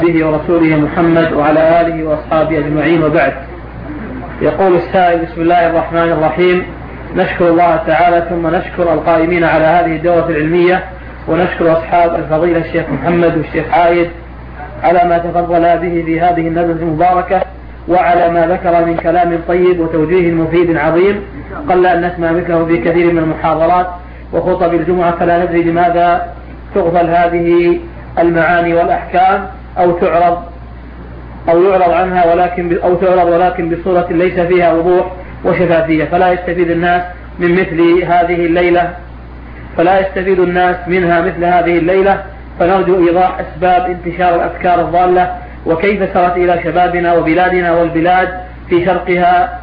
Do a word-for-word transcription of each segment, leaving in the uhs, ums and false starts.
به ورسوله محمد وعلى آله وأصحابه أجمعين، وبعد. يقول السائل: بسم الله الرحمن الرحيم، نشكر الله تعالى ثم نشكر القائمين على هذه الدورة العلمية، ونشكر أصحاب الفضيلة الشيخ محمد والشيخ عايد على ما تفضل به في هذه الندوة المباركة، وعلى ما ذكر من كلام طيب وتوجيه مفيد عظيم قل أن نسمع مثله في كثير من المحاضرات وخطب الجمعة، فلا ندري لماذا تغفل هذه المعاني والأحكام أو تعرض أو يعرض عنها ولكن أو تعرض ولكن بصورة ليس فيها وضوح وشفافية، فلا يستفيد الناس من مثل هذه الليلة فلا يستفيد الناس منها مثل هذه الليلة فنرجو إيضاح أسباب انتشار الأفكار الضالة، وكيف سرت إلى شبابنا وبلادنا والبلاد في شرقها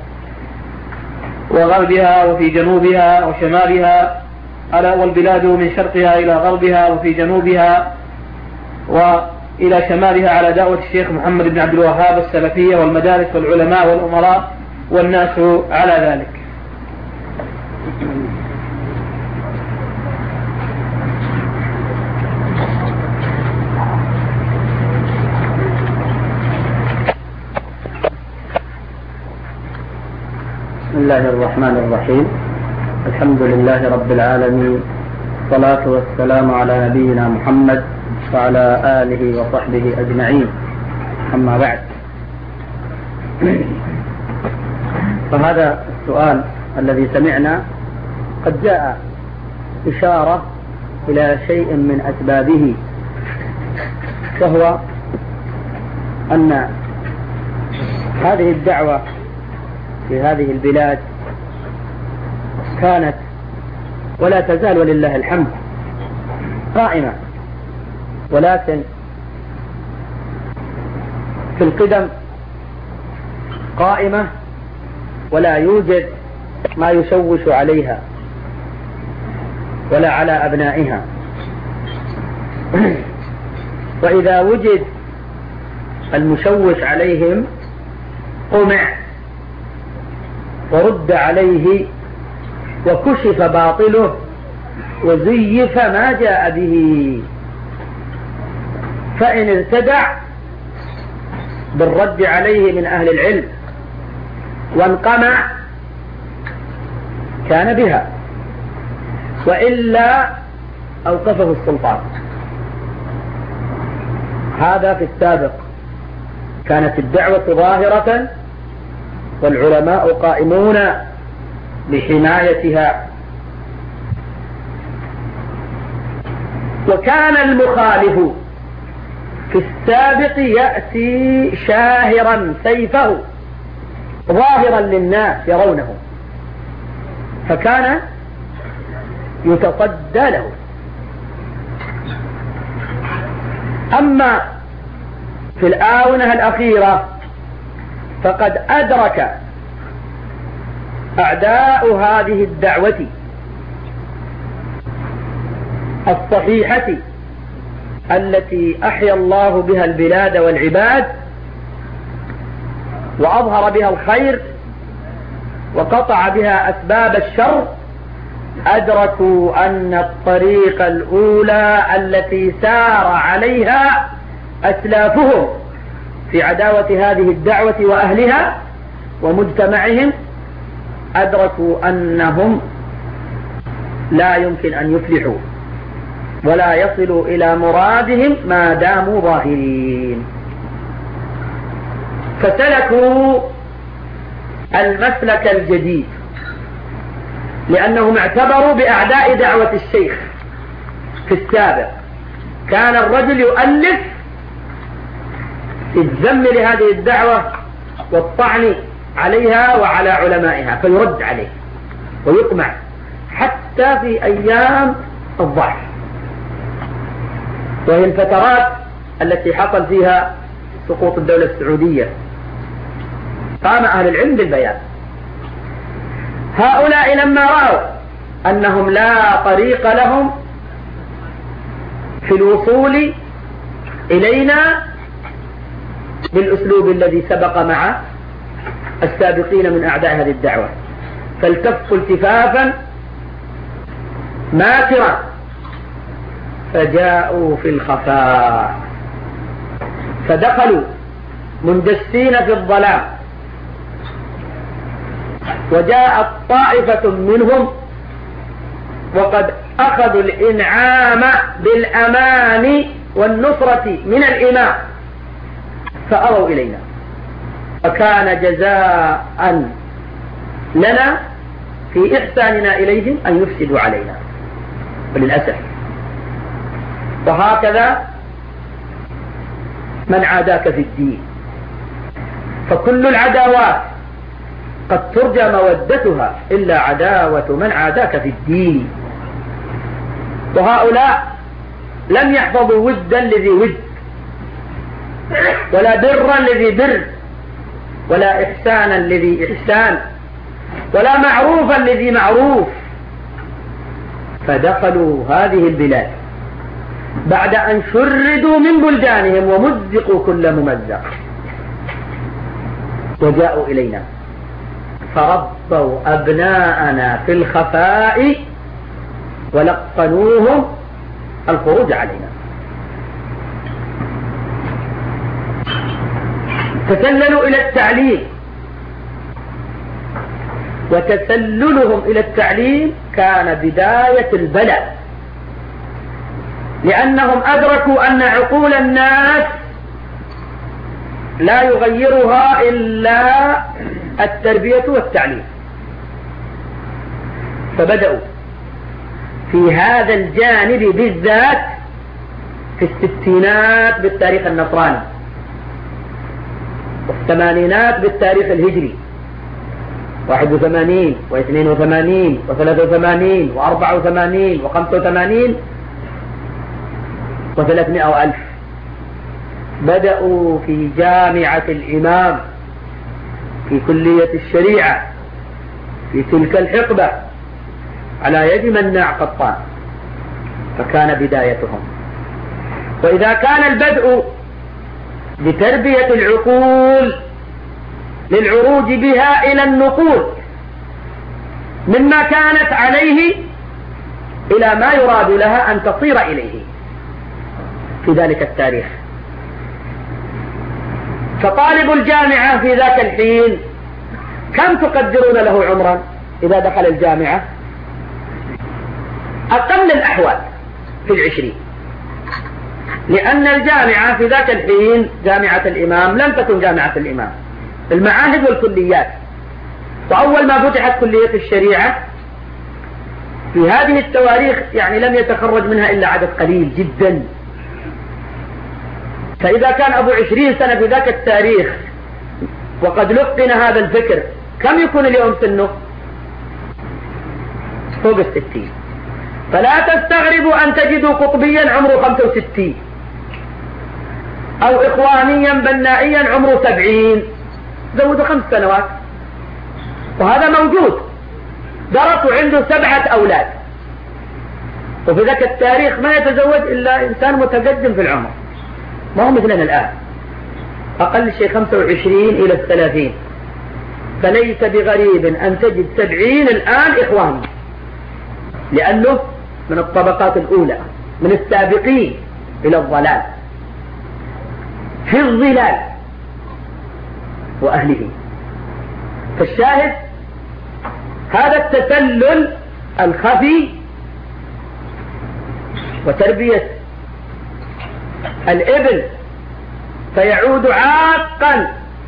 وغربها وفي جنوبها وشمالها، والبلاد من شرقها إلى غربها وفي جنوبها وإلى شمالها على دعوة الشيخ محمد بن عبد الوهاب السلفية والمدارس والعلماء والأمراء والناس على ذلك. بسم الله الرحمن الرحيم، الحمد لله رب العالمين، والصلاة والسلام على نبينا محمد وعلى آله وصحبه أجمعين، أما بعد. فهذا السؤال الذي سمعنا قد جاء إشارة إلى شيء من أسبابه، وهو أن هذه الدعوة في هذه البلاد كانت ولا تزال ولله الحمد قائمة، ولكن في القدم قائمة ولا يوجد ما يشوش عليها ولا على أبنائها، وإذا وجد المشوش عليهم قمع ورد عليه وكشف باطله وزيف ما جاء به، فإن ارتدع بالرد عليه من أهل العلم وانقمع كان بها، وإلا أوقفه السلطان. هذا في السابق كانت الدعوة ظاهرة والعلماء قائمون لحمايتها، وكان المخالف في السابق يأتي شاهرا سيفه ظاهرا للناس يرونه، فكان يتصدى له. أما في الآونة الأخيرة فقد أدرك أعداء هذه الدعوة الصحيحة التي أحيا الله بها البلاد والعباد وأظهر بها الخير وقطع بها أسباب الشر، أدركوا أن الطريق الأولى التي سار عليها أسلافهم في عداوة هذه الدعوة وأهلها ومجتمعهم، أدركوا أنهم لا يمكن أن يفلحوا ولا يصلوا إلى مرادهم ما داموا ظاهرين، فسلكوا المسلك الجديد، لأنهم اعتبروا بأعداء دعوة الشيخ. في السابق كان الرجل يؤلف الذم لهذه الدعوة والطعن عليها وعلى علمائها فيرد عليه ويقمع حتى في أيام الضعف، وهي الفترات التي حصل فيها سقوط الدولة السعودية. قام أهل العلم بالبيان. هؤلاء لما رأوا أنهم لا طريق لهم في الوصول إلينا بالأسلوب الذي سبق مع السابقين من أعداء هذه الدعوة، فالتفوا التفافا ماكرا فجاءوا في الخفاء فدخلوا مندسين في الظلام، وجاءت طائفة منهم وقد أخذوا الإنعام بالأمان والنصرة من الإمام فأووا إلينا، فكان جزاء لنا في إحساننا إليهم أن يفسدوا علينا، وللأسف. وهكذا من عاداك في الدين، فكل العداوات قد ترجى مودتها إلا عداوة من عاداك في الدين. وهؤلاء لم يحفظوا ودا لذي ود، ولا برا لذي بر، ولا إحسانا لذي إحسان، ولا معروفا لذي معروف، فدخلوا هذه البلاد بعد أن شردوا من بلدانهم ومزقوا كل ممزق، وجاءوا إلينا فربوا أبناءنا في الخفاء ولقنوهم الخروج علينا. تسللوا إلى التعليم، وتسللهم إلى التعليم كان بداية البلاء، لأنهم أدركوا أن عقول الناس لا يغيرها إلا التربية والتعليم، فبدأوا في هذا الجانب بالذات في الستينات بالتاريخ النصراني، والثمانينات بالتاريخ الهجري، واحد وثمانين واثنين وثمانين وثلاثة وثمانين وأربعة وثمانين وخمسة وثمانين وثلاثمائة وألف. بدأوا في جامعة الإمام في كلية الشريعة في تلك الحقبة على يد مناع قطان، فكان بدايتهم. وإذا كان البدء بتربية العقول للعروج بها إلى النقول مما كانت عليه إلى ما يراد لها أن تصير إليه في ذلك التاريخ، فطالب الجامعة في ذاك الحين كم تقدرون له عمرا إذا دخل الجامعة؟ أقل الأحوال في العشرين، لأن الجامعة في ذاك الحين جامعة الإمام لم تكن جامعة الإمام، المعاهد والكليات. وأول ما فتحت كلية الشريعة في هذه التواريخ يعني لم يتخرج منها إلا عدد قليل جدا، فإذا كان أبو عشرين سنة في ذاك التاريخ وقد لقن هذا الفكر، كم يكون اليوم سنه؟ فوق الستين. فلا تستغربوا أن تجدوا قطبيا عمره خمسة وستين، أو إخوانيا بنائيا عمره سبعين، زودوا خمس سنوات، وهذا موجود. درس عنده سبعة أولاد، وفي ذاك التاريخ ما يتزوج إلا إنسان متقدم في العمر، ما هو مثلنا الآن، أقل شيء خمسة وعشرين إلى الثلاثين. فليس بغريب أن تجد سبعين الآن إخواني، لأنه من الطبقات الأولى، من السابقين إلى الضلال في الظلال وأهله. فالشاهد هذا التسلل الخفي وتربية الابن فيعود عاقا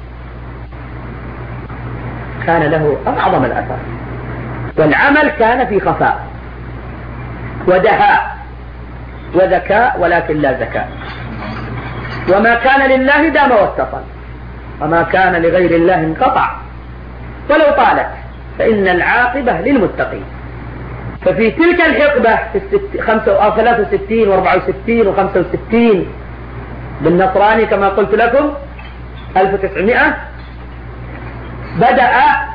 كان له أعظم الأثر، والعمل كان في خفاء ودهاء وذكاء، ولكن لا ذكاء. وما كان لله دام واتصل، وما كان لغير الله انقطع ولو طالت، فإن العاقبة للمتقين. ففي تلك الحقبة في ثلاثة وستين وأربعة وستين وخمسة وستين بالنصراني كما قلت لكم ألف وتسعمائة بدأ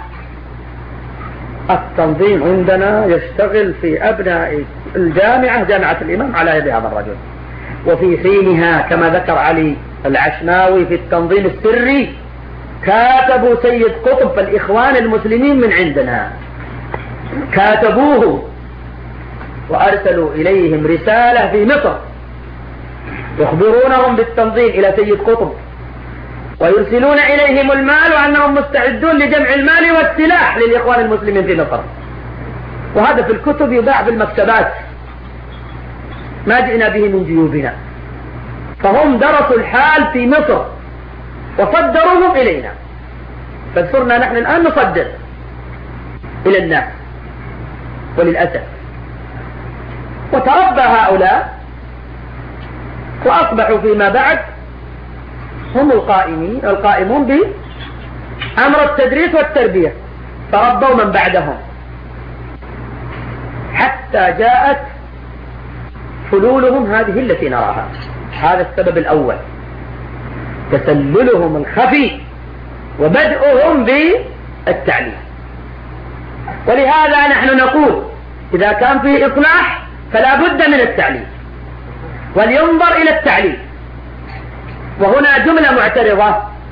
التنظيم عندنا يشتغل في أبناء الجامعة، جامعة الإمام، على يد هذا الرجل. وفي حينها كما ذكر علي العشماوي في التنظيم السري كاتبوا سيد قطب فالإخوان المسلمين من عندنا، كاتبوه وأرسلوا إليهم رسالة في مصر يخبرونهم بالتنظيم إلى سيد قطب ويرسلون إليهم المال وأنهم مستعدون لجمع المال والسلاح للإخوان المسلمين في مصر. وهذا في الكتب يباع في المكتبات، ما جئنا به من جيوبنا. فهم درسوا الحال في مصر وصدروهم إلينا، فصرنا نحن الآن نصدر إلى الناس وللأسف. وتربى هؤلاء وأصبحوا فيما بعد هم القائمين القائمون بأمر التدريس والتربية، تربوا من بعدهم حتى جاءت حلولهم هذه التي نراها. هذا السبب الأول، تسللهم الخفي وبدءهم بالتعليم. ولهذا نحن نقول إذا كان فيه إصلاح فلا بد من التعليم، ولينظر إلى التعليم. وهنا جملة معترضة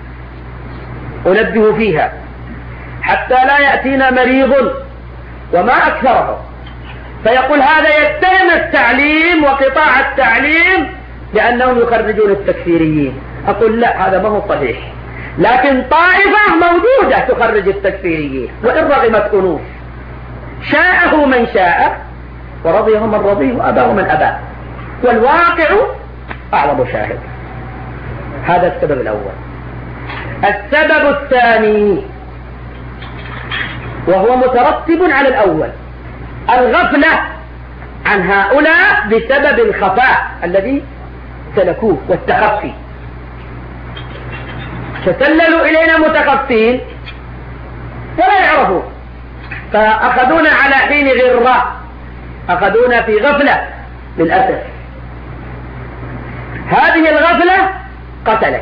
أنبه فيها حتى لا يأتينا مريض وما أكثره فيقول هذا يتهم التعليم وقطاع التعليم لأنهم يخرجون التكفيريين. أقول لا، هذا ما هو صحيح، لكن طائفة موجودة تخرج التكفيريين وإن رغمت أنوف، شاءه من شاء ورضيه من رضيه وأباه من أباه، والواقع أعظم شاهد. هذا السبب الأول. السبب الثاني وهو مترتب على الأول، الغفلة عن هؤلاء بسبب الخفاء الذي سلكوه والتخفي. تسللوا إلينا متخفين ولا يعرفون، فأخذونا على حين غرة، أخذونا في غفلة للأسف. هذه الغفلة قتلت.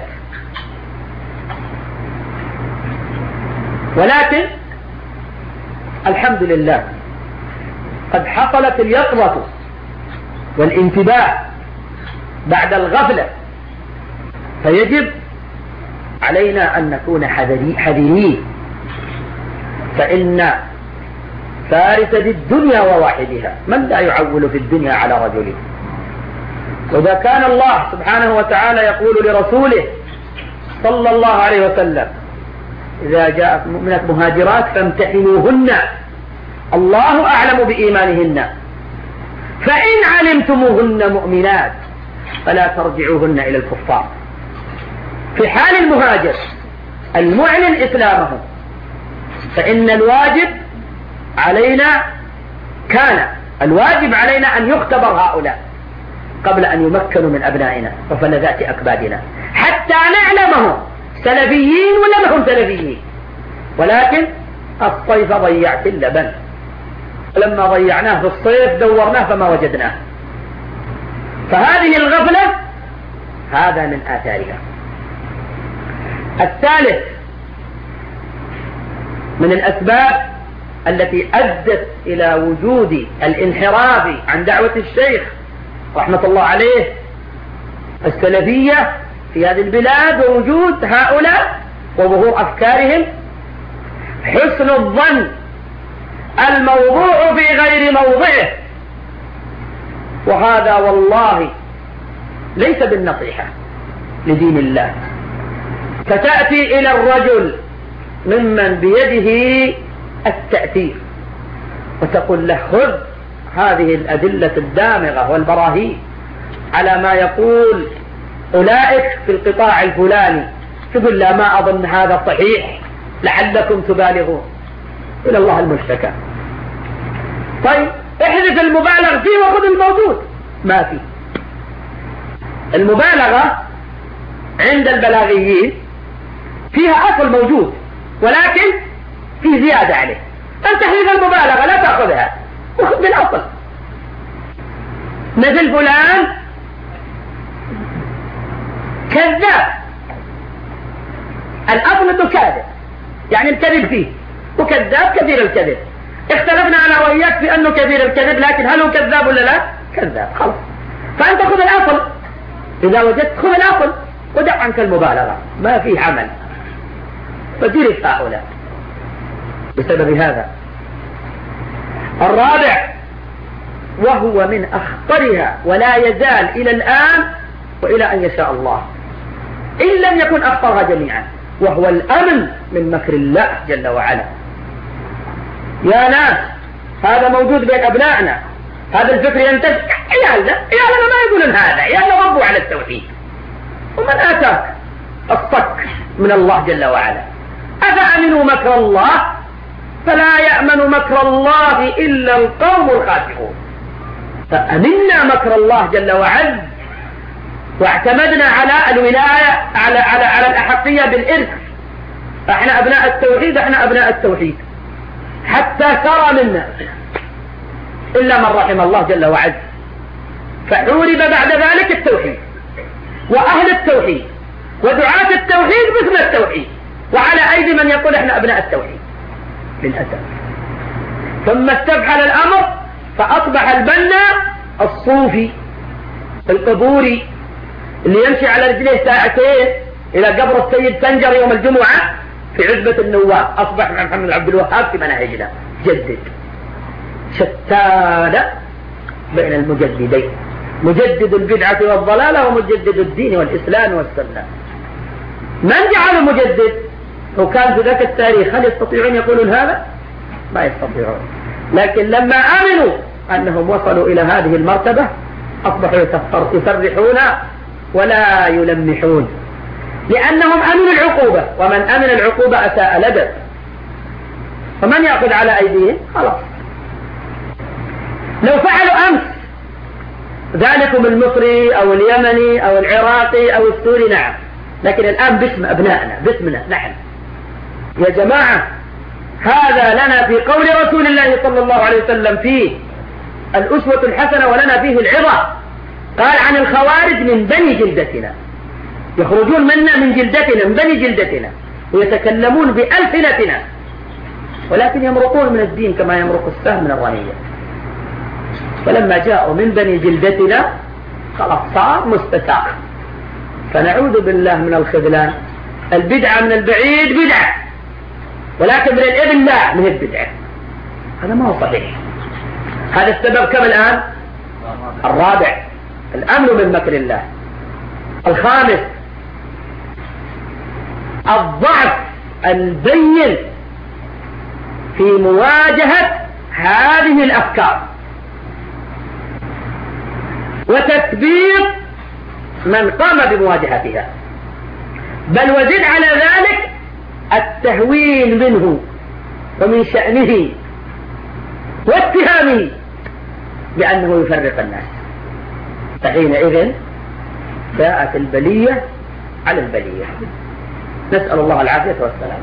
ولكن الحمد لله قد حصلت اليقظة والانتباه بعد الغفلة، فيجب علينا أن نكون حذرين، فإن فارس الدنيا وواحدها من لا يعول في الدنيا على رجله. وإذا كان الله سبحانه وتعالى يقول لرسوله صلى الله عليه وسلم إذا جاءت مؤمنات مهاجرات فامتحنوهن الله أعلم بإيمانهن فإن علمتموهن مؤمنات فلا ترجعوهن إلى الكفار. في حال المهاجر المعلن إسلامه فإن الواجب علينا كان الواجب علينا أن يختبر هؤلاء قبل أن يمكنوا من أبنائنا وفلذات أكبادنا حتى نعلمهم سلفيين ولا ما هم سلفيين. ولكن الصيف ضيعت اللبن، لما ضيعناه في الصيف دورناه فما وجدناه. فهذه الغفلة هذا من آثارها. الثالث من الأسباب التي أدت إلى وجود الانحراف عن دعوة الشيخ رحمة الله عليه السلفية في هذه البلاد ووجود هؤلاء وظهور أفكارهم حسن الظن الموضوع في غير موضعه، وهذا والله ليس بالنصيحة لدين الله. فتأتي إلى الرجل ممن بيده التأثير وتقول له خذ هذه الأدلة الدامغة والبراهين على ما يقول أولئك في القطاع الفلاني، تقول لا ما أظن هذا صحيح لعلكم تبالغون، إلى الله المشتكى. طيب احذف المبالغ فيه وخذ الموجود. ما في المبالغة عند البلاغيين فيها أصل موجود ولكن في زيادة عليه. أن تحذف المبالغة لا تأخذها وخذ بالأصل. مثل فلان كذاب، الأصل أنه كاذب يعني الكذب فيه، وكذاب كثير الكذب. اختلفنا أنا وإياك في أنه كثير الكذب، لكن هل هو كذاب ولا لا؟ كذاب خلاص. فأنت خذ الأصل، إذا وجدت خذ الأصل ودع عنك المبالغة، ما في عمل. فدرس هؤلاء بسبب هذا. الرابع وهو من أخطرها ولا يزال إلى الآن وإلى أن يشاء الله إن لم يكن أخطرها جميعا، وهو الأمن من مكر الله جل وعلا. يا ناس، هذا موجود بين أبنائنا، هذا الفكر ينتج. عيالنا عيالنا ما يقولون هذا، عيالنا ربوا على التوحيد. ومن آتاك الصك من الله جل وعلا؟ أفأمنوا مكر الله فلا يأمن مكر الله إلا القوم الخاسرون. فأمنا مكر الله جل وعلا واعتمدنا على الولاية، على على على الأحقية بالإرث. احنا أبناء التوحيد، احنا أبناء التوحيد حتى سرى منا إلا من رحم الله جل وعلا. فعورب بعد ذلك التوحيد وأهل التوحيد ودعاة التوحيد مثل التوحيد، وعلى أيدي من يقول احنا أبناء التوحيد للأسف. ثم استفحل الأمر فأصبح البنا الصوفي القبوري اللي يمشي على رجليه ساعتين إلى قبر السيد سنجر يوم الجمعة في عزبة النواب، أصبح مع محمد عبد الوهاب في مناهجنا جدد. شتان بين المجددين، مجدد البدعة والضلالة ومجدد الدين والإسلام والسنة. من جعله مجدد؟ وكان في ذاك التاريخ هل يستطيعون يقولون هذا؟ ما يستطيعون. لكن لما آمنوا أنهم وصلوا إلى هذه المرتبة أصبحوا يسرحون ولا يلمحون، لأنهم أمنوا العقوبة، ومن أمن العقوبة أساء الأدب. فمن يأخذ على أيديهم؟ خلاص. لو فعلوا أمس ذلكم المصري أو اليمني أو العراقي أو السوري نعم، لكن الآن باسم أبنائنا، باسمنا نحن. يا جماعة، هذا لنا في قول رسول الله صلى الله عليه وسلم فيه الأسوة الحسنة ولنا فيه العظة. قال عن الخوارج من بني جلدتنا، يخرجون منا من جلدتنا، من بني جلدتنا، ويتكلمون بألسنتنا، ولكن يمرقون من الدين كما يمرق السهم من الرمية. فلما جاءوا من بني جلدتنا خلاص صار مستساغ. فنعوذ بالله من الخذلان. البدعة من البعيد بدعة، ولكن من الابن لا، من البدعة. هذا ما هو صحيح. هذا السبب كم الآن؟ الرابع، الأمن من مكر الله. الخامس، الضعف البين في مواجهة هذه الأفكار وتثبيت من قام بمواجهتها، بل وزد على ذلك التهوين منه ومن شأنه واتهامه بأنه يفرق الناس. فحينئذ جاءت البلية على البلية، نسأل الله العافية والسلام.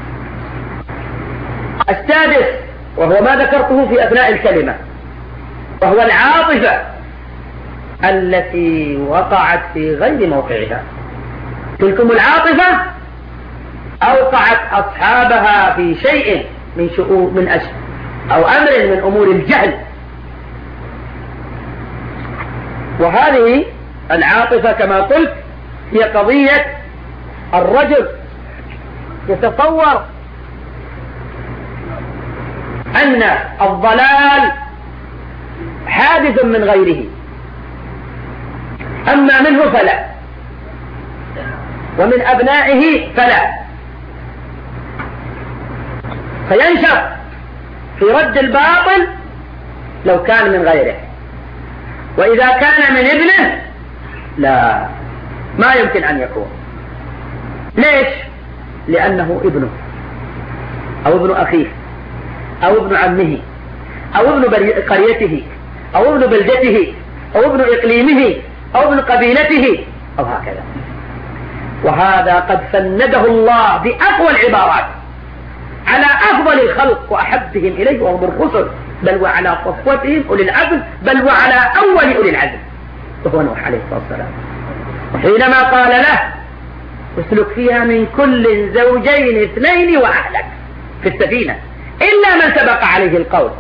السادس، وهو ما ذكرته في أثناء الكلمة، وهو العاطفة التي وقعت في غير موقعها. تلكم العاطفة أوقعت أصحابها في شيء من شؤون من أشياء أو أمر من أمور الجهل. وهذه العاطفة كما قلت هي قضية الرجل يتصور أن الضلال حادث من غيره، أما منه فلا، ومن أبنائه فلا، فينشر في رد الباطل لو كان من غيره، وإذا كان من ابنه لا، ما يمكن أن يكون. ليش؟ لأنه ابنه أو ابن أخيه أو ابن عمه أو ابن قريته أو ابن بلدته أو ابن إقليمه أو ابن قبيلته أو هكذا. وهذا قد فنده الله بأقوى العبارات على أفضل الخلق وأحبهم إليه وهم الرسل، بل وعلى صفوتهم أولي العزم، بل وعلى أول أولي العزم وهو نوح عليه الصلاة والسلام. وحينما قال له اسلك فيها من كل زوجين اثنين وأهلك في السفينة إلا من سبق عليه القول.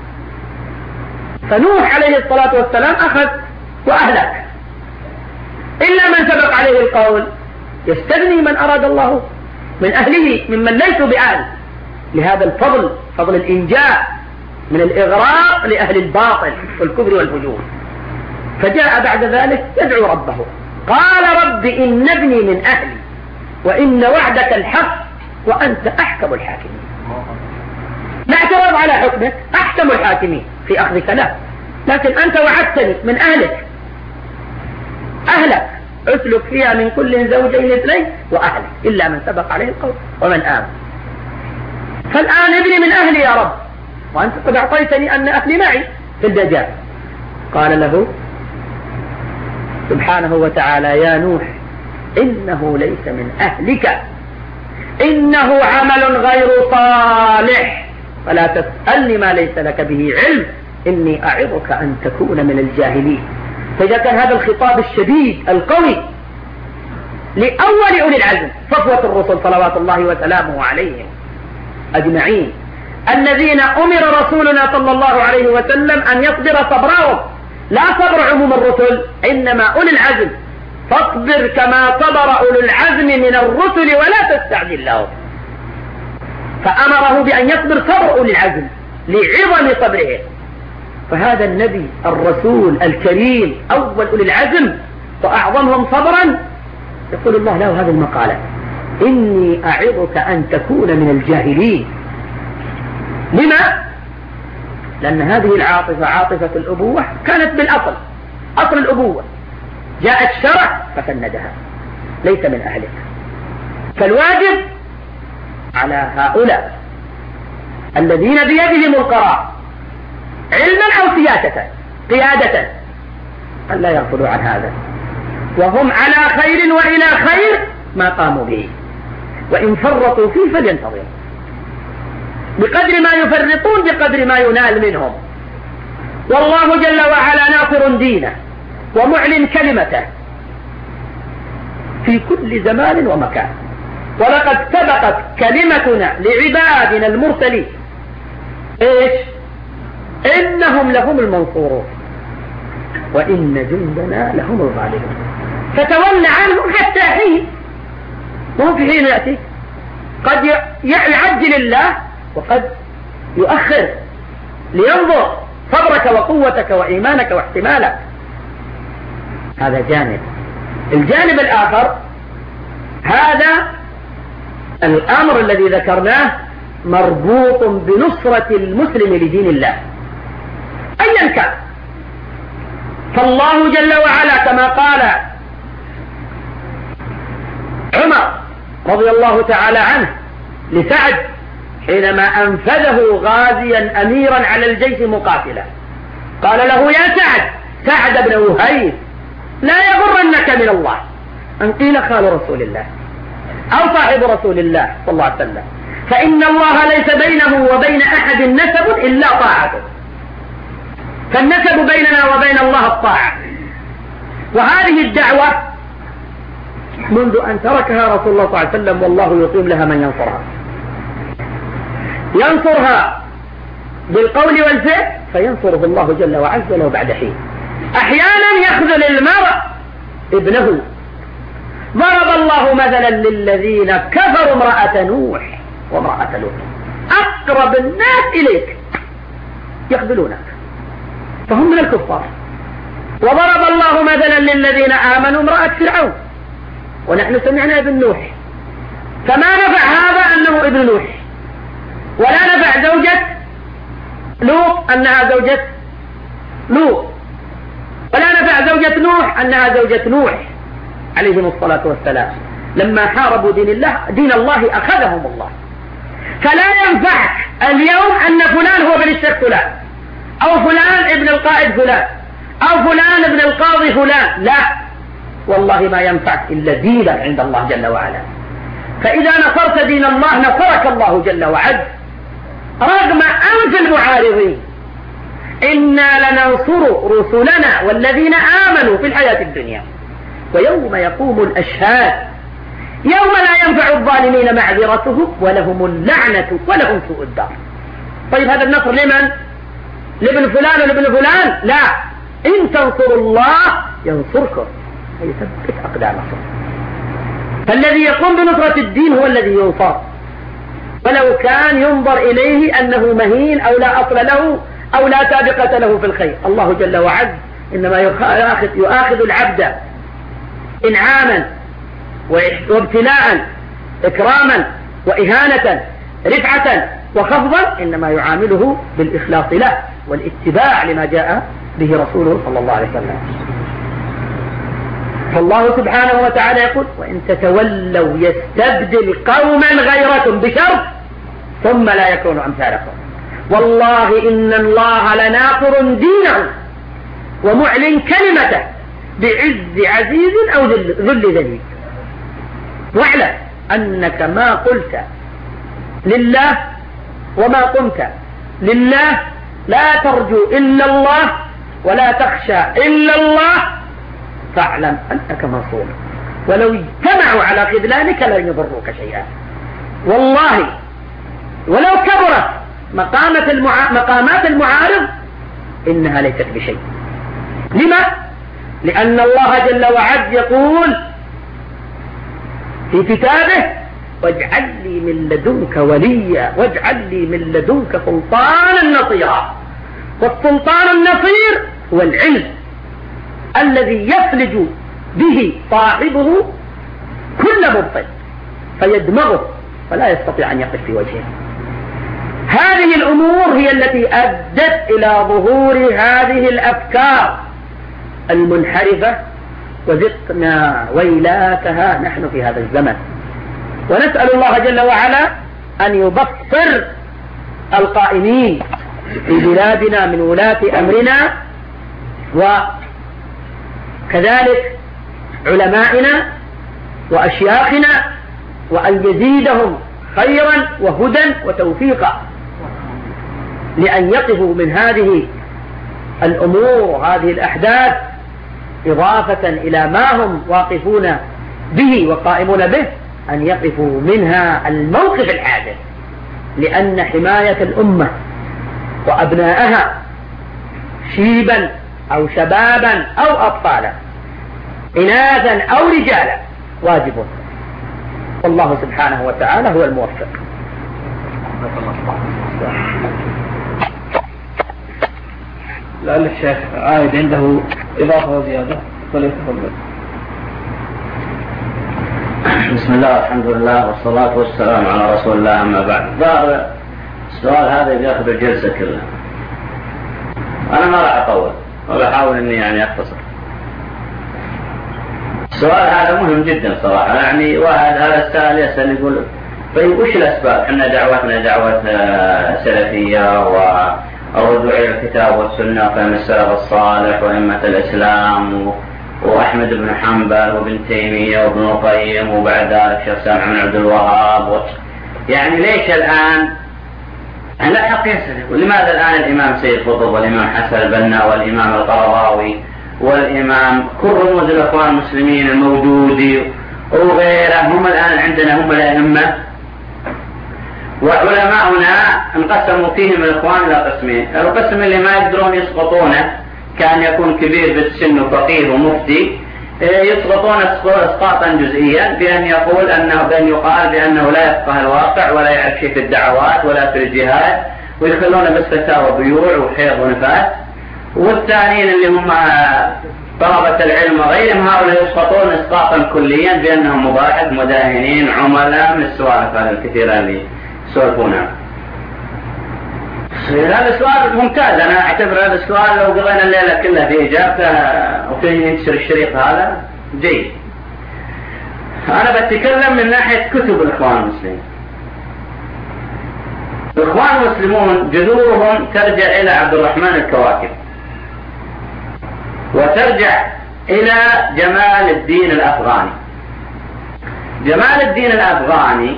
فنوح عليه الصلاة والسلام أخذ وأهلك، إلا من سبق عليه القول يستثني من أراد الله من أهله ممن ليسوا بأهل لهذا الفضل، فضل الإنجاء من الإغراق لأهل الباطل والكبر والفجور. فجاء بعد ذلك يدعو ربه قال رب إن ابني من أهلي وإن وعدك الحق وأنت أحكم الحاكمين. لا اعتراض على حكمك، أحكم الحاكمين في أخذك له، لكن أنت وعدتني من أهلك، أهلك اسلك فيها من كل زوجين اثنين وأهلك إلا من سبق عليه القول ومن آمن. فالآن ابني من أهلي يا رب، وأنت قد أعطيتني أن أهلي معي في الدجال. قال له سبحانه وتعالى يا نوح إنه ليس من أهلك إنه عمل غير صالح فلا تسألني ما ليس لك به علم إني أعظك أن تكون من الجاهلين. فإذا كان هذا الخطاب الشديد القوي لأول أولي العزم صفوة الرسل صلوات الله وسلامه عليهم أجمعين، الذين أمر رسولنا صلى الله عليه وسلم أن يصبر صبرهم، لا صبر عموم الرسل إنما أولي العزم، فاصبر كما صبر أولو العزم من الرسل ولا تستعجل لهم. فأمره بأن يصبر صبر أولي العزم لعظم صبرهم. فهذا النبي الرسول الكريم أول أولي العزم وأعظمهم صبرا يقول الله له هذه المقالة إني أعظك أن تكون من الجاهلين. لما؟ لأن هذه العاطفة عاطفة الأبوة كانت بالأصل أصل الأبوة، جاء الشرع فسندها، ليس من أهلك. فالواجب على هؤلاء الذين بيدهم القرار علما أو سياسة قيادة أن لا يغفلوا عن هذا، وهم على خير وإلى خير ما قاموا به، وإن فرطوا فيه فلينتظروا بقدر ما يفرطون بقدر ما ينال منهم. والله جل وعلا ناصر دينه ومعلن كلمته في كل زمان ومكان، ولقد سبقت كلمتنا لعبادنا المرسلين ايش؟ انهم لهم المنصورون وان جندنا لهم الغالبون. فتولى عنهم حتى حين، وهم في حين يأتي قد يعجل الله وقد يؤخر لينظر صبرك وقوتك وإيمانك واحتمالك. هذا جانب. الجانب الآخر هذا الأمر الذي ذكرناه مربوط بنصرة المسلم لدين الله أيا كان. فالله جل وعلا كما قال عمر رضي الله تعالى عنه لسعد حينما أنفذه غازيا أميرا على الجيش مقاتلا، قال له يا سعد سعد بن وهيب لا يغرنك من الله أن قيل خال رسول الله أو صاحب رسول الله صلى الله عليه وسلم، فإن الله ليس بينه وبين أحد نسب إلا طاعته، فالنسب بيننا وبين الله الطاعة. وهذه الدعوة منذ أن تركها رسول الله صلى الله عليه وسلم والله يقيم لها من ينصرها، ينصرها بالقول والفعل فينصره الله جل وعز له بعد حين. أحيانا يخذل المرء ابنه. ضرب الله مثلا للذين كفروا امرأة نوح وامرأة لوط أقرب الناس إليك يخذلونك فهم من الكفار. وضرب الله مثلا للذين آمنوا امرأة فرعون ونحن سمعنا ابن نوح، فما نفع هذا أنه ابن نوح، ولا نفع زوجة لوط أنها زوجة لوط، ولا نفع زوجة نوح أنها زوجة نوح عليهم الصلاة والسلام. لما حاربوا دين الله دين الله أخذهم الله. فلا ينفعك اليوم أن فلان هو ابن الشيخ فلان أو فلان ابن القائد فلان أو فلان ابن القاضي فلان، لا والله ما ينفعك إلا دينك عند الله جل وعلا. فإذا نصرت دين الله نصرك الله جل وعلا رغم أنف المعارضين. إنا لننصر رسلنا والذين آمنوا في الحياة الدنيا ويوم يقوم الأشهاد يوم لا ينفع الظالمين معذرتهم ولهم اللعنة ولهم سوء الدار. طيب هذا النصر لمن؟ لابن فلان ولابن فلان؟ لا، إن تنصروا الله ينصركم ويثبت أقدامكم. فالذي يقوم بنصرة الدين هو الذي ينصر، ولو كان ينظر إليه أنه مهين أو لا أصل له أو لا سابقة له في الخير. الله جل وعلا إنما يؤاخذ, يؤاخذ العبد إنعاما وابتلاء، إكراما وإهانة، رفعة وخفضا، إنما يعامله بالإخلاص له والاتباع لما جاء به رسوله صلى الله عليه وسلم. فالله سبحانه وتعالى يقول: وإن تتولوا يستبدل قوما غيركم بشرط ثم لا يكونوا أمثالكم والله إن الله لناصر دينه ومعلن كلمته بعز عزيز أو ذل ذليل. واعلم أنك ما قلت لله وما قمت لله لا ترجو إلا الله ولا تخشى إلا الله، فاعلم أنك منصور، ولو اجتمعوا على خذلانك لن يضروك شيئا. والله ولو كبرت مقامات المع... مقامات المعارض إنها ليست بشيء. لما؟ لأن الله جل وعز يقول في كتابه: واجعل لي من لدنك وليا واجعل لي من لدنك سلطانا نصيرا. والسلطان النصير هو العلم الذي يفلج به صاحبه كل مبطل فيدمغه فلا يستطيع أن يقف في وجهه. هذه الأمور هي التي أدت إلى ظهور هذه الأفكار المنحرفة، وذقنا ويلاتها نحن في هذا الزمن. ونسأل الله جل وعلا أن يبصر القائمين في بلادنا من ولاة أمرنا وكذلك علمائنا وأشياخنا، وأن يزيدهم خيرا وهدى وتوفيقا لأن يقفوا من هذه الأمور وهذه الأحداث، إضافة إلى ما هم واقفون به وقائمون به، أن يقفوا منها الموقف العادل، لأن حماية الأمة وأبنائها شيبا أو شبابا أو أطفالا، إناثا أو رجالا، واجب. والله سبحانه وتعالى هو الموفق. لعل الشيخ عايد عنده إضافة وزيادة، فليتفضل. بسم الله والحمد لله والصلاة والسلام على رسول الله، أما بعد. ظاهر السؤال هذا بياخذ الجلسة كلها، أنا ما راح أطول وبحاول إني يعني أختصر. السؤال هذا مهم جدا صراحة. يعني واحد هذا السائل يسأل يقول: طيب وش الأسباب؟ إحنا دعوتنا دعوة سلفية والرجوع إلى الكتاب والسنة وفهم السلف الصالح وأئمة الإسلام وأحمد بن حنبل وابن تيمية وابن القيم وبعد ذلك شيخ سامع بن عبد الوهاب و... يعني ليش الآن لا حق يسأل لماذا الآن الإمام سيد قطب والإمام حسن البنا والإمام القرضاوي والإمام كل رموز الأخوان المسلمين الموجود وغيره هم الآن عندنا هم الأئمة، وعلماؤنا انقسموا فيهم الإخوان إلى قسمين. القسم اللي ما يقدرون يسقطونه، كان يكون كبير بالسن وفقيه ومفتي، يسقطون اسقاطا جزئيا بأن يقول أنه بأن يقال بأنه لا يفقه الواقع ولا يعرف شيء في الدعوات ولا في الجهاد، ويخلونه بس فتاوى بيوع وحيض ونفاس. والثانيين اللي هم طلبة العلم وغيرهم، هؤلاء يسقطون اسقاطا كليا بأنهم مباحث مداهنين عملاء من السوالف هذه الكثيرة اللي يسولفونها. هذا السؤال ممتاز، أنا أعتبر هذا السؤال لو قضينا الليلة كلها في إجابته وفي ينشر الشريط هذا جيد. أنا بتكلم من ناحية كتب الإخوان المسلمين. الإخوان المسلمون جذورهم ترجع إلى عبد الرحمن الكواكب، وترجع إلى جمال الدين الأفغاني. جمال الدين الأفغاني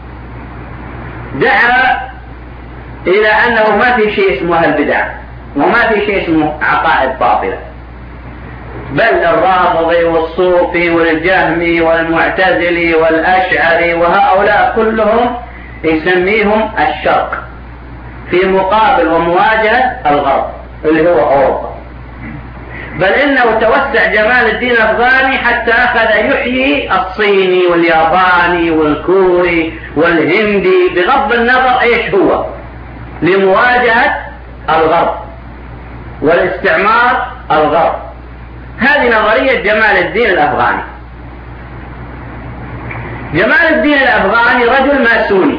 دعا إلى أنه ما في شيء اسمه أهل البدع وما في شيء اسمه عقائد باطلة، بل الرافضي والصوفي والجهمي والمعتزلي والأشعري وهؤلاء كلهم يسميهم الشرق في مقابل ومواجهة الغرب اللي هو أوروبا. بل إنه توسع جمال الدين الأفغاني حتى أخذ يحيي الصيني والياباني والكوري والهندي بغض النظر إيش هو، لمواجهة الغرب والاستعمار الغرب. هذه نظرية جمال الدين الأفغاني. جمال الدين الأفغاني رجل ماسوني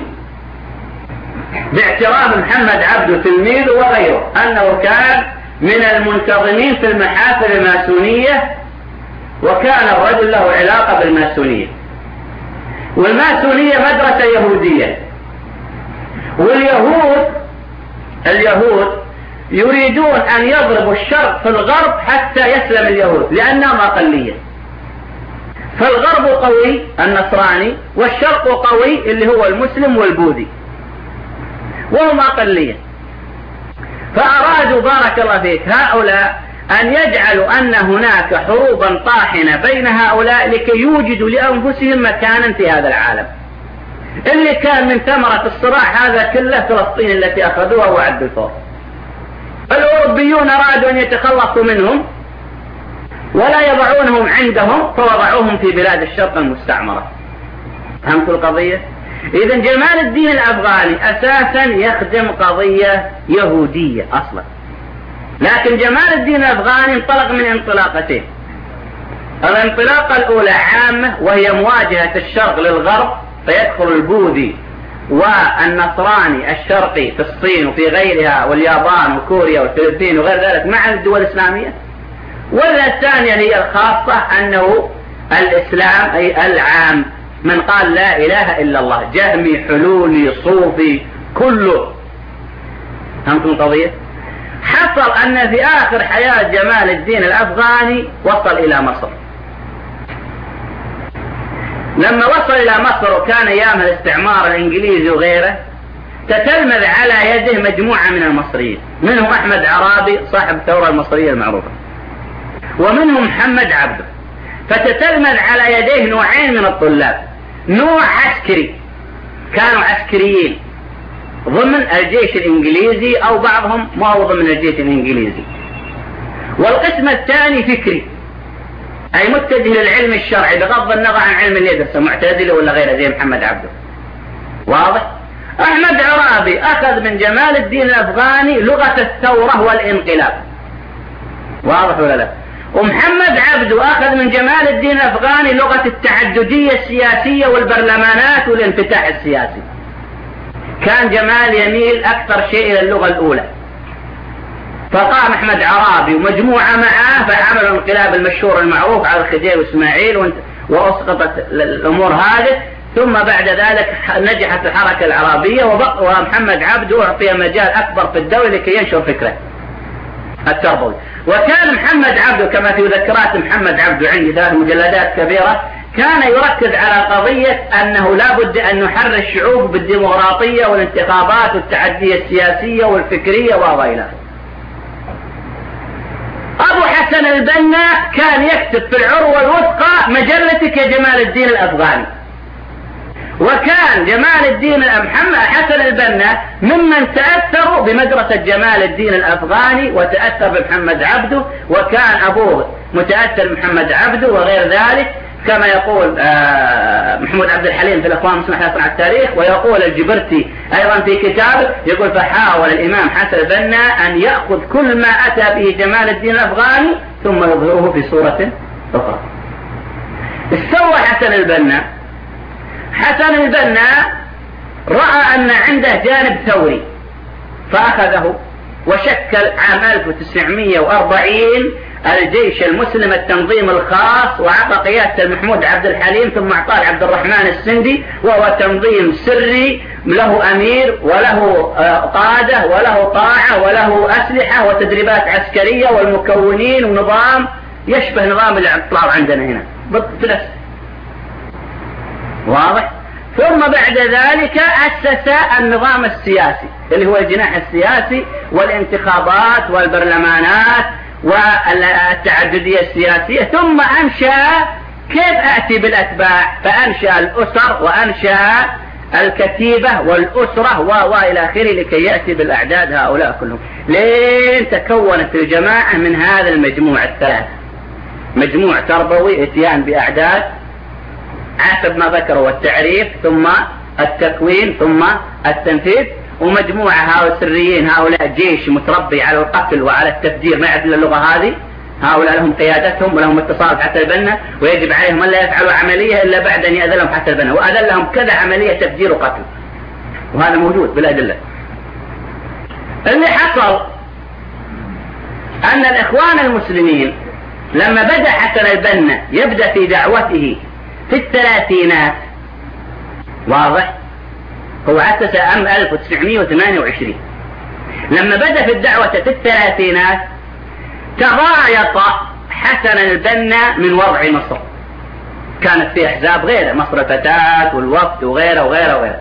باعتراف محمد عبده تلميذه وغيره أنه كان من المنتظمين في المحافل الماسونية، وكان الرجل له علاقة بالماسونية، والماسونية مدرسة يهودية، واليهود اليهود يريدون أن يضربوا الشرق في الغرب حتى يسلم اليهود لأنهم أقلية. فالغرب قوي النصراني، والشرق قوي اللي هو المسلم والبوذي، وهم أقلية. فأرادوا بارك الله فيك هؤلاء أن يجعلوا أن هناك حروبا طاحنة بين هؤلاء لكي يوجدوا لأنفسهم مكانا في هذا العالم. اللي كان من ثمرة الصراع هذا كله فلسطين التي أخذوها وعد الفور. الأوروبيون أرادوا أن يتخلصوا منهم ولا يضعونهم عندهم، فوضعوهم في بلاد الشرق المستعمرة. فهمت القضية؟ إذن جمال الدين الأفغاني أساسا يخدم قضية يهودية أصلا، لكن جمال الدين الأفغاني انطلق من انطلاقتين. الانطلاقة الأولى عامة وهي مواجهة الشرق للغرب، فيدخل البوذي والنصراني الشرقي في الصين وفي غيرها واليابان وكوريا والفلبين وغير ذلك مع الدول الإسلامية. والثانية هي الخاصة أنه الإسلام أي العام، من قال لا إله إلا الله، جهمي حلولي صوفي كله. فهمتم القضية؟ حصل أن في آخر حياة جمال الدين الأفغاني وصل إلى مصر. لما وصل إلى مصر وكان أيام الاستعمار الإنجليزي وغيره، تتلمذ على يده مجموعة من المصريين، منهم أحمد عرابي صاحب الثورة المصرية المعروفة، ومنهم محمد عبده. فتتلمذ على يديه نوعين من الطلاب، نوع عسكري كانوا عسكريين ضمن الجيش الإنجليزي أو بعضهم ما هو ضمن الجيش الإنجليزي، والقسم الثاني فكري أي متجه للعلم الشرعي بغض النظر عن علم اللي يدرسه، معتزلي ولا غيره زي محمد عبده. واضح؟ أحمد عرابي أخذ من جمال الدين الأفغاني لغة الثورة والانقلاب. واضح ولا لا؟ ومحمد عبده أخذ من جمال الدين الأفغاني لغة التعددية السياسية والبرلمانات والانفتاح السياسي. كان جمال يميل أكثر شيء إلى اللغة الأولى، فقام أحمد عرابي ومجموعة معه فعملوا الانقلاب المشهور المعروف على الخديوي وإسماعيل وأسقطت الأمور هذه. ثم بعد ذلك نجحت الحركة العربية، ومحمد عبده أعطي مجال أكبر في الدولة لكي ينشر فكره التربوي. وكان محمد عبده كما في ذكرات محمد عبده عندي ثلاث مجلدات كبيرة، كان يركز على قضية أنه لا بد أن نحرر الشعوب بالديمقراطية والانتخابات والتعدية السياسية والفكرية وغيرها. أبو حسن البنا كان يكتب في العروة الوثقى مجلتك يا جمال الدين الأفغاني، وكان جمال الدين محمد حسن البنا ممن تأثروا بمدرسة جمال الدين الأفغاني وتأثر بمحمد عبده، وكان أبوه متأثر بمحمد عبده وغير ذلك، كما يقول محمود عبد الحليم في الأخوان المسلمين على التاريخ، ويقول الجبرتي أيضا في كتابه يقول: فحاول الإمام حسن البنا أن يأخذ كل ما أتى به جمال الدين الأفغاني ثم يظهره في صورة أخرى. استوى حسن البنا حسن البنا رأى أن عنده جانب ثوري فأخذه، وشكل عام ألف وتسعمائة وأربعين الجيش المسلم التنظيم الخاص، وعطى قيادة محمود عبد الحليم ثم اعطاه عبد الرحمن السندي، وهو تنظيم سري له أمير وله قادة وله طاعة وله أسلحة وتدريبات عسكرية والمكونين ونظام يشبه نظام الاعطلاء عندنا هنا بالضبط. واضح؟ ثم بعد ذلك أسس النظام السياسي اللي هو الجناح السياسي والانتخابات والبرلمانات والتعددية السياسية، ثم أنشأ كيف أتي بالأتباع، فأنشأ الأسر وأنشأ الكتيبة والأسرة وإلى آخره لكي يأتي بالأعداد هؤلاء كلهم. لين تكونت الجماعة من هذا المجموع الثلاث، مجموع تربوي اتيان بأعداد حسب ما ذكروا والتعريف ثم التكوين ثم التنفيذ، ومجموعة هؤلاء سريين، هؤلاء جيش متربي على القتل وعلى التفجير ما يعرف إلا اللغة هذه، هؤلاء لهم قيادتهم ولهم اتصال بحسن البنا، ويجب عليهم أن لا يفعلوا عملية إلا بعد أن يأذن لهم حسن البنا، وأذن لهم كذا عملية تفجير وقتل، وهذا موجود بالأدلة. اللي حصل أن الإخوان المسلمين لما بدأ حسن البنا يبدأ في دعوته في الثلاثينات، واضح، هو أسس عام ألف وتسعمائة وثمانية وعشرين، لما بدأ في الدعوة في الثلاثينات تضايق حسن البنا من وضع مصر، كانت في أحزاب غيره، مصر الفتاة والوفد وغيره وغيره وغيره،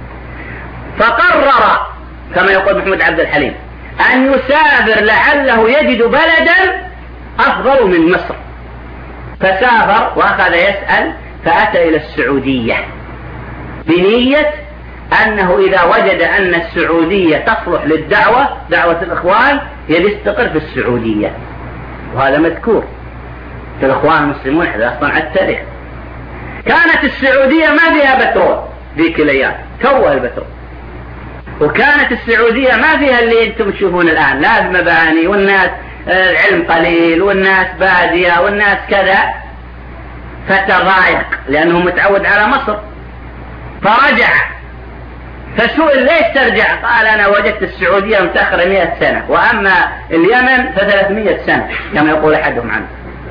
فقرر كما يقول محمود عبد الحليم أن يسافر لعله يجد بلدا أفضل من مصر، فسافر وأخذ يسأل، فأتى إلى السعودية بنية أنه إذا وجد أن السعودية تصلح للدعوة، دعوة الإخوان، يستقر في السعودية، وهذا مذكور في الإخوان المسلمون هذا أصلا على التاريخ. كانت السعودية ما فيها بترول ذيك الأيام، توه البترول، وكانت السعودية ما فيها اللي أنتم تشوفون الآن، لا مباني، والناس العلم قليل، والناس بادية، والناس كذا، فتضايق لأنه متعود على مصر، فرجع، فسئل ليش ترجع؟ قال أنا وجدت السعودية متأخرة مئة سنة، وأما اليمن فثلاثمائة سنة كما يقول أحدهم عنه.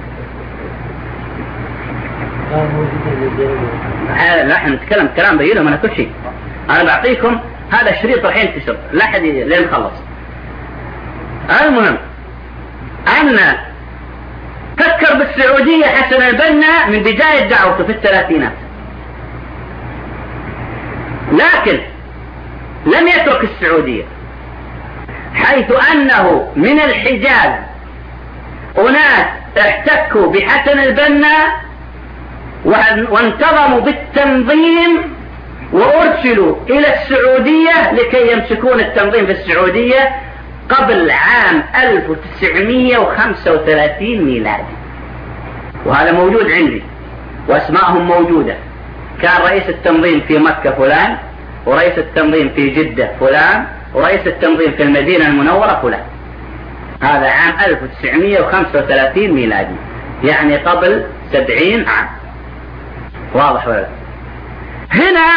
نحن نتكلم كلام بينه من كل شيء، أنا بعطيكم هذا الشريط راح ينتشر لا حد لين نخلص. المهم أن فكر بالسعودية حسن البنا من بداية دعوته في الثلاثينات، لكن لم يترك السعودية، حيث أنه من الحجاز أناس احتكوا بحسن البنا وانتظموا بالتنظيم وأرسلوا إلى السعودية لكي يمسكون التنظيم في السعودية قبل عام ألف وتسعمائة وخمسة وثلاثين ميلادي، وهذا موجود عندي وأسماءهم موجودة. كان رئيس التنظيم في مكة فلان، ورئيس التنظيم في جدة فلان، ورئيس التنظيم في المدينة المنورة فلان. هذا عام ألف وتسعمائة وخمسة وثلاثين ميلادي، يعني قبل سبعين عام، واضح ولا؟ هنا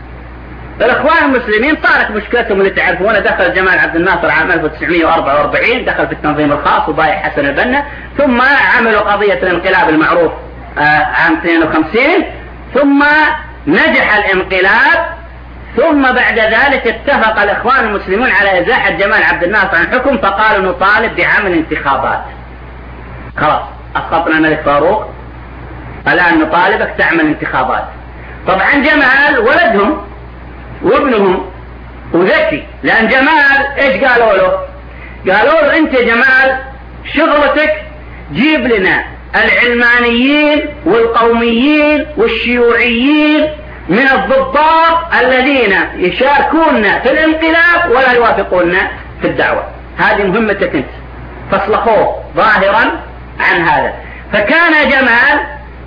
الإخوان المسلمين طارت مشكلتهم اللي تعرفونها، دخل جمال عبد الناصر عام ألف وتسعمائة وأربعة وأربعين، دخل في التنظيم الخاص وبايع حسن البنا، ثم عملوا قضية الانقلاب المعروف عام اثنين وخمسين، ثم نجح الانقلاب، ثم بعد ذلك اتفق الإخوان المسلمون على إزاحة جمال عبد الناصر عن الحكم، فقالوا نطالب بعمل انتخابات. خلاص أسقطنا الملك فاروق، الآن نطالبك تعمل انتخابات. طبعا جمال ولدهم وابنهم وذكي، لأن جمال إيش قالوا له؟ قالوا له أنت جمال شغلتك جيب لنا العلمانيين والقوميين والشيوعيين من الضباط الذين يشاركوننا في الانقلاب ولا يوافقوننا في الدعوة، هذه مهمتك أنت. فاصلحوه ظاهرا عن هذا. فكان جمال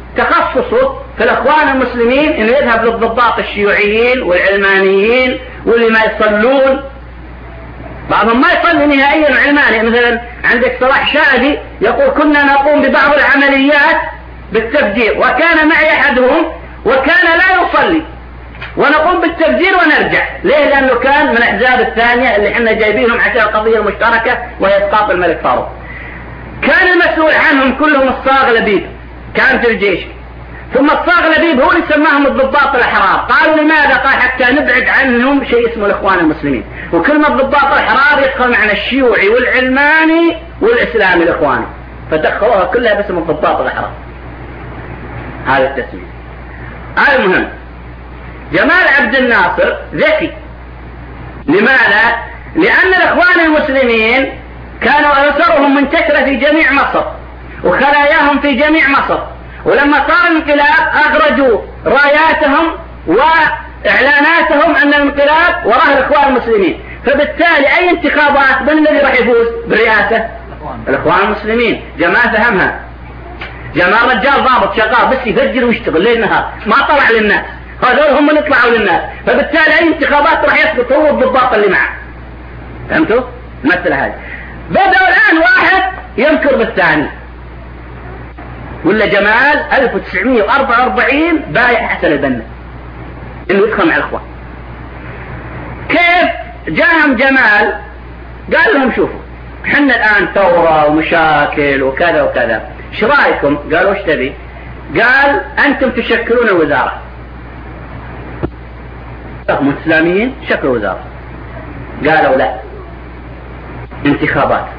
تخصصه في الإخوان المسلمين إنه يذهب للضباط الشيوعيين والعلمانيين واللي ما يصلون، بعضهم ما يصلي نهائيا علماني. مثلا عندك صلاح شادي يقول كنا نقوم ببعض العمليات بالتفجير، وكان معي أحدهم وكان لا يصلي، ونقوم بالتفجير ونرجع. ليه؟ لأنه كان من الأحزاب الثانية اللي احنا جايبينهم عشان القضية المشتركة وهي إسقاط الملك فاروق. كان المسؤول عنهم كلهم الصاغ لبيب، كان في الجيش. ثم الصاغ لبيب هو اللي سماهم الضباط الأحرار. قالوا لماذا؟ قال حتى نبعد عنهم شيء اسمه الإخوان المسلمين، وكلمة ضباط الأحرار يدخل معنا الشيوعي والعلماني والإسلامي الإخواني، فدخلوها كلها باسم الضباط الأحرار، هذا التسمية. المهم جمال عبد الناصر ذكي. لماذا؟ لأن الإخوان المسلمين كانوا أنصارهم منتشرة في جميع مصر وخلاياهم في جميع مصر، ولما صار الانقلاب أخرجوا راياتهم وإعلاناتهم أن الانقلاب وراه الإخوان المسلمين، فبالتالي أي انتخابات من الذي راح يفوز بالرئاسة؟ الإخوان المسلمين. جمال فهمها. جمال رجال ضابط شغال بس يفجر ويشتغل ليل نهار، ما طلع للناس، هذول هم اللي يطلعوا للناس، فبالتالي أي انتخابات راح يسقط هو الضباط اللي معه. فهمتوا؟ مثل هذا. بدأوا الآن واحد ينكر بالثاني، ولا جمال ألف وتسعمائة وأربعة وأربعين بايع حسن البنا انه يدخل مع الاخوان. كيف جاءهم جمال قال لهم شوفوا حنا الان ثورة ومشاكل وكذا وكذا، ايش رايكم؟ قالوا ايش تبي؟ قال انتم تشكلون الوزارة، هم اسلاميين شكلوا وزارة. قالوا لا، انتخابات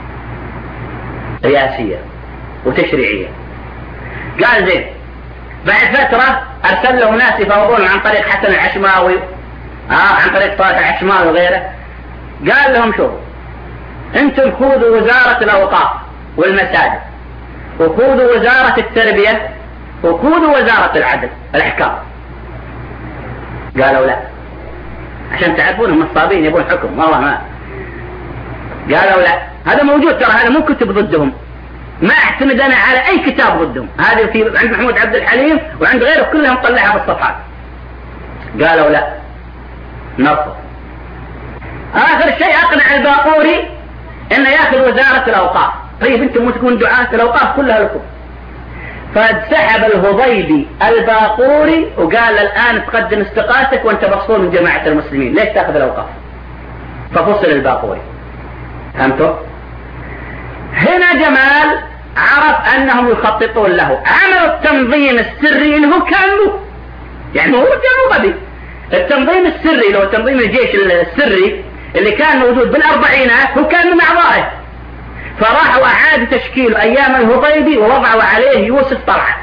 رئاسية وتشريعية. قال زين. بعد فترة ارسل له ناس يفاوضون عن طريق حسن العشماوي آه عن طريق طارق العشماوي وغيره. قال لهم شوفوا انتم خذوا وزارة الاوقاف والمساجد، وخذوا وزارة التربية، وخذوا وزارة العدل الاحكام. قالوا لا، عشان تعرفون نصابين يبون حكم والله ما. قالوا لا، هذا موجود ترى، هذا مو كتب ضدهم، ما اعتمد انا على اي كتاب ضدهم، هذا في عند محمود عبد الحليم وعند غيره كلهم طلعها بالصفحات. قالوا لا، نرفض. اخر شيء اقنع الباقوري انه ياخذ وزارة الاوقاف. طيب انتم مو تكون دعاة الاوقاف كلها لكم. فسحب الهضيبي الباقوري وقال الان تقدم استقالتك وانت مفصول من جماعة المسلمين، ليش تاخذ الاوقاف؟ ففصل الباقوري. فهمتوا؟ هنا جمال عرف انهم يخططون له، عملوا التنظيم السري اللي هو كان له، يعني هو كان غبي. التنظيم السري اللي هو تنظيم الجيش السري اللي كان موجود بالاربعينات هو كان من اعضائه. فراحوا اعادوا تشكيله ايام الهضيبي ووضعوا عليه يوسف طلعت.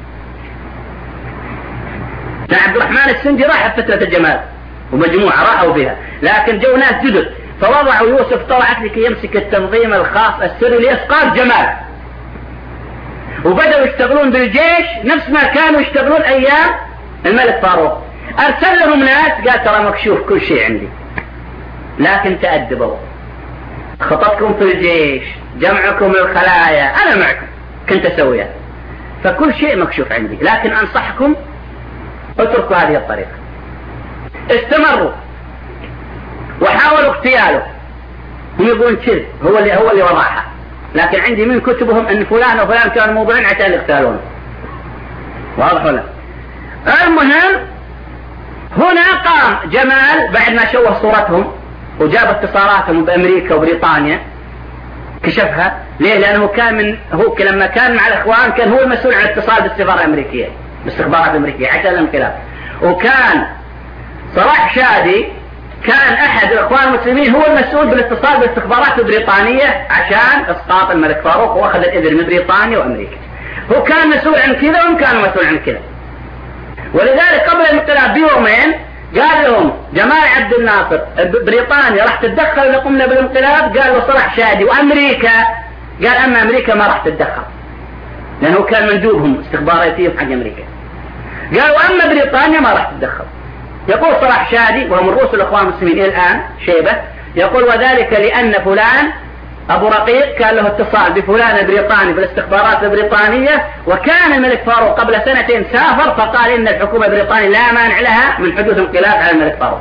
عبد الرحمن السنجي راح فترة الجمال ومجموعة راحوا بها، لكن جو ناس جدد فوضعوا يوسف طلعت لكي يمسك التنظيم الخاص السري لإسقاط جمال. وبدأوا يشتغلون بالجيش نفس ما كانوا يشتغلون أيام الملك فاروق. أرسل لهم ناس قال ترى مكشوف كل شيء عندي، لكن تأدبوا، خططكم في الجيش، جمعكم الخلايا أنا معكم كنت أسويها، فكل شيء مكشوف عندي، لكن أنصحكم اتركوا هذه الطريقة. استمروا وحاولوا اغتياله، هم يقولون كذب، هو اللي هو اللي وضعها، لكن عندي من كتبهم ان فلان وفلان كانوا موضوعين عشان يغتالونه. واضح ولا؟ المهم هنا قام جمال بعد ما شوه صورتهم وجاب اتصالاتهم بامريكا وبريطانيا، كشفها. ليه؟ لانه كان من هو لما كان مع الاخوان كان هو المسؤول عن الاتصال بالسفاره الامريكيه، بالاستخبارات الامريكيه عشان الانقلاب. وكان صلاح شادي كان احد الاخوان المسلمين هو المسؤول بالاتصال بالاستخبارات البريطانية عشان اسقاط الملك فاروق، واخذ الاذن من بريطانيا وامريكا. هو كان مسؤول عن كذا وهم كانوا مسؤول عن كذا. ولذلك قبل الانقلاب بيومين قال لهم جمال عبد الناصر بريطانيا راح تتدخل اذا قمنا بالانقلاب، قال له صلاح شادي وامريكا، قال اما امريكا ما راح تتدخل لانه كان مندوبهم استخباراتي حق امريكا. قالوا اما بريطانيا ما راح تتدخل. يقول صلاح شادي وهو من رؤوس الاخوان المسلمين الى الان شيبه، يقول وذلك لان فلان ابو رقيق كان له اتصال بفلان البريطاني بالاستخبارات البريطانيه، وكان الملك فاروق قبل سنتين سافر فقال ان الحكومه البريطانيه لا مانع لها من حدوث انقلاب على الملك فاروق.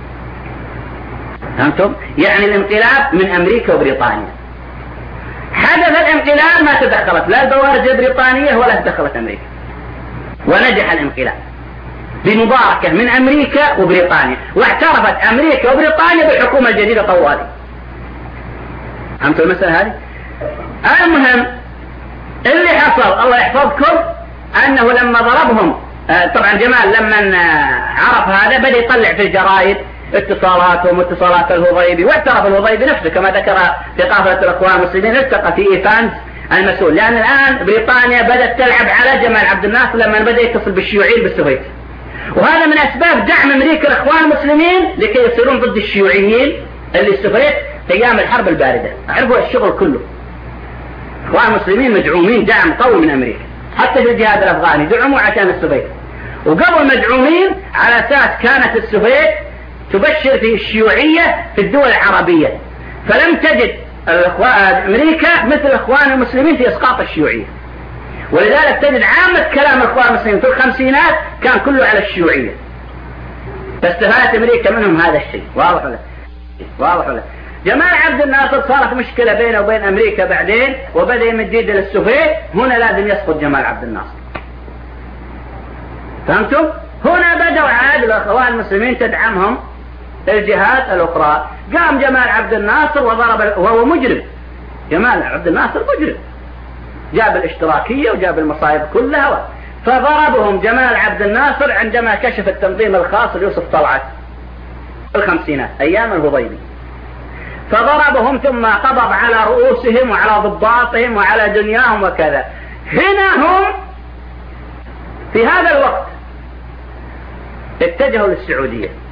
فهمتم؟ يعني الانقلاب من امريكا وبريطانيا. حدث الانقلاب ما تدخلت لا البوارج البريطانيه ولا تدخلت امريكا، ونجح الانقلاب بمباركة من أمريكا وبريطانيا، واعترفت أمريكا وبريطانيا بالحكومة الجديدة طوالي. فهمتوا المسألة هذه؟ المهم اللي حصل الله يحفظكم أنه لما ضربهم طبعا جمال لما عرف هذا بدأ يطلع في الجرائد اتصالاتهم واتصالات الهضيبي، واعترف الهضيبي نفسه كما ذكر في قافلة الأخوان المسلمين التقى في إيفانز المسؤول، لأن الآن بريطانيا بدأت تلعب على جمال عبد الناصر لما بدأ يتصل بالشيوعيين بالسوفيت. وهذا من أسباب دعم أمريكا الأخوان المسلمين لكي يصيرون ضد الشيوعيين اللي السوفيت في أيام الحرب الباردة. عرفوا الشغل كله. الأخوان المسلمين مدعومين دعم قوي من أمريكا، حتى في الجهاد الأفغاني دعموا عشان السوفيت، وقبل مدعومين على أساس كانت السوفيت تبشر في الشيوعية في الدول العربية، فلم تجد أمريكا مثل الأخوان المسلمين في إسقاط الشيوعية. ولذلك تجد عامة كلام الأخوان المسلمين في الخمسينات كان كله على الشيوعية، فاستفادت أمريكا منهم هذا الشيء. واضح ولا؟ واضح ولا؟ جمال عبد الناصر صارت مشكلة بينه وبين أمريكا بعدين وبدأ يمد يده للسوفيت، هنا لازم يسقط جمال عبد الناصر. فهمتم؟ هنا بدأوا عاد الأخوان المسلمين تدعمهم الجهات الأخرى. قام جمال عبد الناصر وضرب، وهو مجرم، جمال عبد الناصر مجرم، جاب الاشتراكية وجاب المصايب كلها، فضربهم جمال عبد الناصر عندما كشف التنظيم الخاص ليوسف طلعت الخمسينات أيام الهضيبي، فضربهم ثم قبض على رؤوسهم وعلى ضباطهم وعلى دنياهم وكذا. هنا هم في هذا الوقت اتجهوا للسعودية